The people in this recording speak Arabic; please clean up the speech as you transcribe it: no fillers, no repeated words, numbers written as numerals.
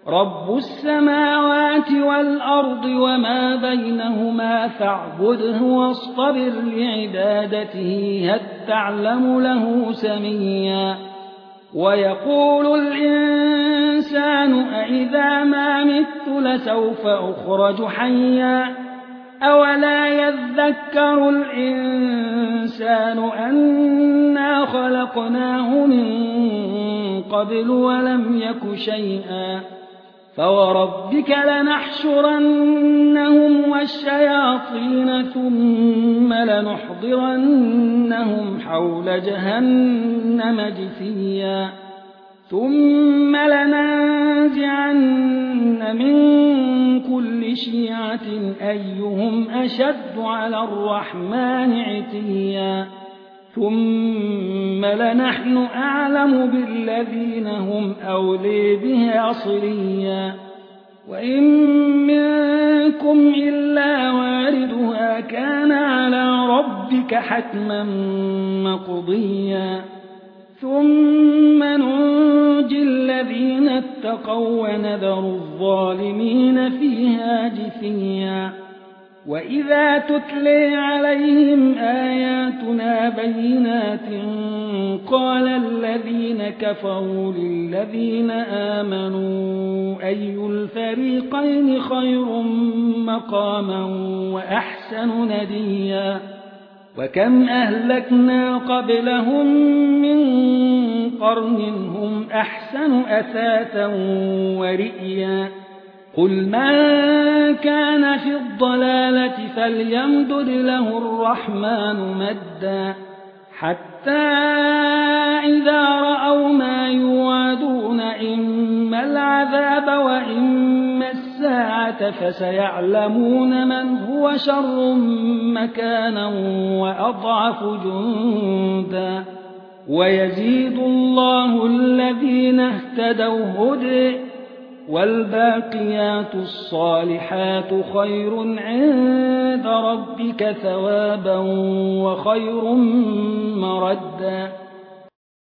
رب السماوات والأرض وما بينهما فاعبده واصطبر لعبادته هل تعلم له سميا ويقول الإنسان أإذا ما مت لسوف أخرج حيا أولا يذكر الإنسان أنا خلقناه من قبل ولم يك شيئا فوربك لنحشرنهم والشياطين ثم لنحضرنهم حول جهنم جثيا ثم لننزعن من كل شيعة أيهم أشد على الرحمن عتيا ثم لنحن أعلم بالذين هم أولي بها صليا وإن منكم إلا واردها كان على ربك حتما مقضيا ثم ننجي الذين اتقوا ونذر الظالمين فيها جثيا وإذا تتلي عليهم آياتنا بينات قال الذين كفروا للذين آمنوا أي الفريقين خير مقاما وأحسن نديا وكم أهلكنا قبلهم من قرن هم أحسن أثاثا ورئيا قل من كان في الضلالة فليمدد له الرحمن مدا حتى إذا رأوا ما يوعدون إما العذاب وإما الساعة فسيعلمون من هو شر مكانا وأضعف جندا ويزيد الله الذين اهتدوا هدى والباقيات الصالحات خير عند ربك ثوابا وخير مردا